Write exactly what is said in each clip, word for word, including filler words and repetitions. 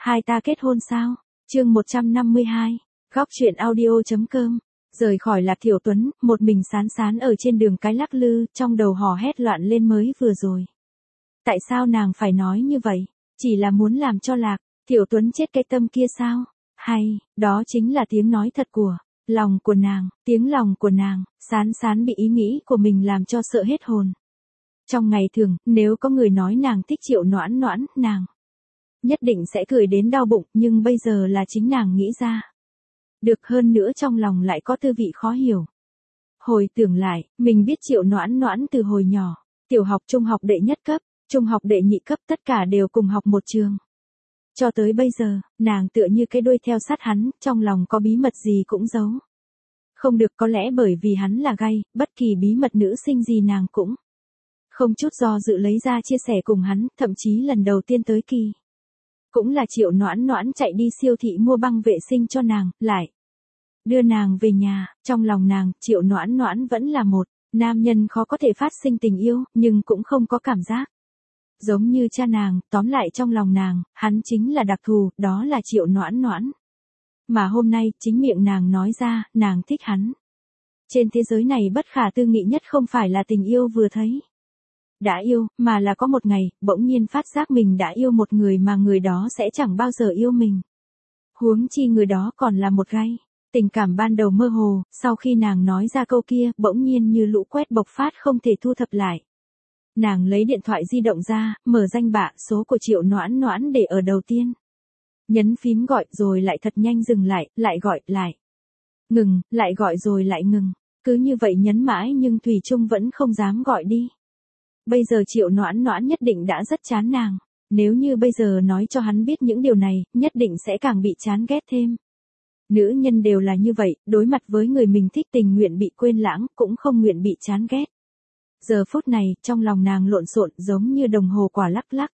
Hai ta kết hôn sao? Chương một trăm năm mươi hai, góc truyện audio.com. Rời khỏi Lạc Thiểu Tuấn, một mình Sán Sán ở trên đường cái lắc lư, trong đầu hò hét loạn lên mới vừa rồi. Tại sao nàng phải nói như vậy? Chỉ là muốn làm cho Lạc Thiểu Tuấn chết cái tâm kia sao? Hay, đó chính là tiếng nói thật của lòng của nàng, tiếng lòng của nàng. Sán Sán bị ý nghĩ của mình làm cho sợ hết hồn. Trong ngày thường, nếu có người nói nàng thích Triệu Noãn Noãn, nàng nhất định sẽ cười đến đau bụng, nhưng bây giờ là chính nàng nghĩ ra. Được, hơn nữa trong lòng lại có tư vị khó hiểu. Hồi tưởng lại, mình biết Triệu Noãn Noãn từ hồi nhỏ, tiểu học, trung học đệ nhất cấp, trung học đệ nhị cấp, tất cả đều cùng học một trường. Cho tới bây giờ, nàng tựa như cái đuôi theo sát hắn, trong lòng có bí mật gì cũng giấu. Không được, có lẽ bởi vì hắn là gay, bất kỳ bí mật nữ sinh gì nàng cũng không chút do dự lấy ra chia sẻ cùng hắn, thậm chí lần đầu tiên tới kỳ. Cũng là Triệu Noãn Noãn chạy đi siêu thị mua băng vệ sinh cho nàng, lại đưa nàng về nhà. Trong lòng nàng, Triệu Noãn Noãn vẫn là một nam nhân khó có thể phát sinh tình yêu, nhưng cũng không có cảm giác. Giống như cha nàng, tóm lại trong lòng nàng, hắn chính là đặc thù, đó là Triệu Noãn Noãn. Mà hôm nay, chính miệng nàng nói ra, nàng thích hắn. Trên thế giới này bất khả tư nghị nhất không phải là tình yêu vừa thấy đã yêu, mà là có một ngày, bỗng nhiên phát giác mình đã yêu một người mà người đó sẽ chẳng bao giờ yêu mình. Huống chi người đó còn là một gay. Tình cảm ban đầu mơ hồ, sau khi nàng nói ra câu kia, bỗng nhiên như lũ quét bộc phát không thể thu thập lại. Nàng lấy điện thoại di động ra, mở danh bạ, số của Triệu Noãn Noãn để ở đầu tiên. Nhấn phím gọi rồi lại thật nhanh dừng lại, lại gọi, lại ngừng, lại gọi rồi lại ngừng. Cứ như vậy nhấn mãi nhưng thủy chung vẫn không dám gọi đi. Bây giờ Triệu Noãn Noãn nhất định đã rất chán nàng. Nếu như bây giờ nói cho hắn biết những điều này, nhất định sẽ càng bị chán ghét thêm. Nữ nhân đều là như vậy, đối mặt với người mình thích tình nguyện bị quên lãng, cũng không nguyện bị chán ghét. Giờ phút này, trong lòng nàng lộn xộn giống như đồng hồ quả lắc lắc.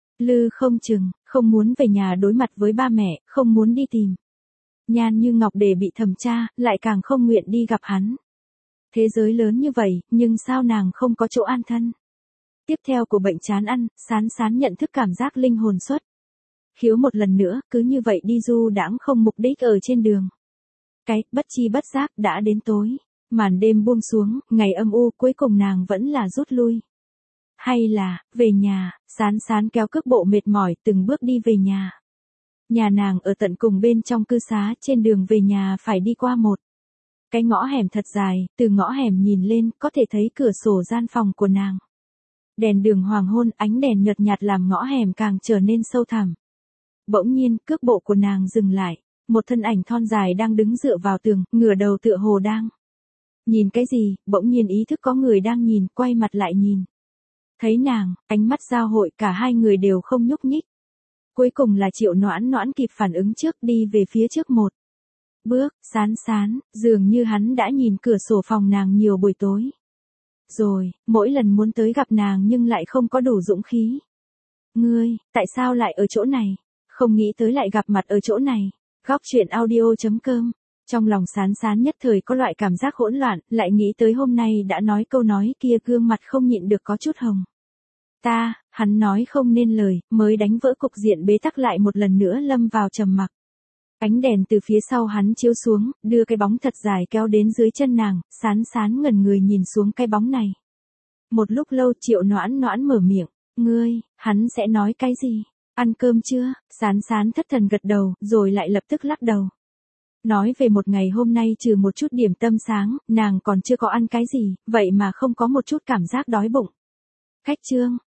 Lư không chừng, không muốn về nhà đối mặt với ba mẹ, không muốn đi tìm Nhan Như Ngọc để bị thẩm tra, lại càng không nguyện đi gặp hắn. Thế giới lớn như vậy, nhưng sao nàng không có chỗ an thân? Tiếp theo của bệnh chán ăn, Sán Sán nhận thức cảm giác linh hồn xuất khiếu một lần nữa, cứ như vậy đi du đãng không mục đích ở trên đường. Cái, bất chi bất giác, đã đến tối. Màn đêm buông xuống, ngày âm u, cuối cùng nàng vẫn là rút lui. Hay là, về nhà. Sán Sán kéo cước bộ mệt mỏi, từng bước đi về nhà. Nhà nàng ở tận cùng bên trong cư xá, trên đường về nhà phải đi qua một cái ngõ hẻm thật dài, từ ngõ hẻm nhìn lên, có thể thấy cửa sổ gian phòng của nàng. Đèn đường hoàng hôn, ánh đèn nhợt nhạt làm ngõ hẻm càng trở nên sâu thẳm. Bỗng nhiên, cước bộ của nàng dừng lại. Một thân ảnh thon dài đang đứng dựa vào tường, ngửa đầu tựa hồ đang nhìn cái gì, bỗng nhiên ý thức có người đang nhìn, quay mặt lại nhìn. Thấy nàng, ánh mắt giao hội, cả hai người đều không nhúc nhích. Cuối cùng là Triệu Noãn Noãn kịp phản ứng trước, đi về phía trước một bước. Sán Sán, dường như hắn đã nhìn cửa sổ phòng nàng nhiều buổi tối rồi, mỗi lần muốn tới gặp nàng nhưng lại không có đủ dũng khí. Ngươi, tại sao lại ở chỗ này? Không nghĩ tới lại gặp mặt ở chỗ này. Góc truyện audio.com. Trong lòng Sán Sán nhất thời có loại cảm giác hỗn loạn, lại nghĩ tới hôm nay đã nói câu nói kia, gương mặt không nhịn được có chút hồng. Ta, hắn nói không nên lời, mới đánh vỡ cục diện bế tắc lại một lần nữa lâm vào trầm mặc. Ánh đèn từ phía sau hắn chiếu xuống, đưa cái bóng thật dài kéo đến dưới chân nàng. Sán Sán ngẩn người nhìn xuống cái bóng này. Một lúc lâu Triệu Noãn Noãn mở miệng. Ngươi, hắn sẽ nói cái gì? Ăn cơm chưa? Sán Sán thất thần gật đầu, rồi lại lập tức lắc đầu. Nói về một ngày hôm nay trừ một chút điểm tâm sáng, nàng còn chưa có ăn cái gì, vậy mà không có một chút cảm giác đói bụng. Khách trương,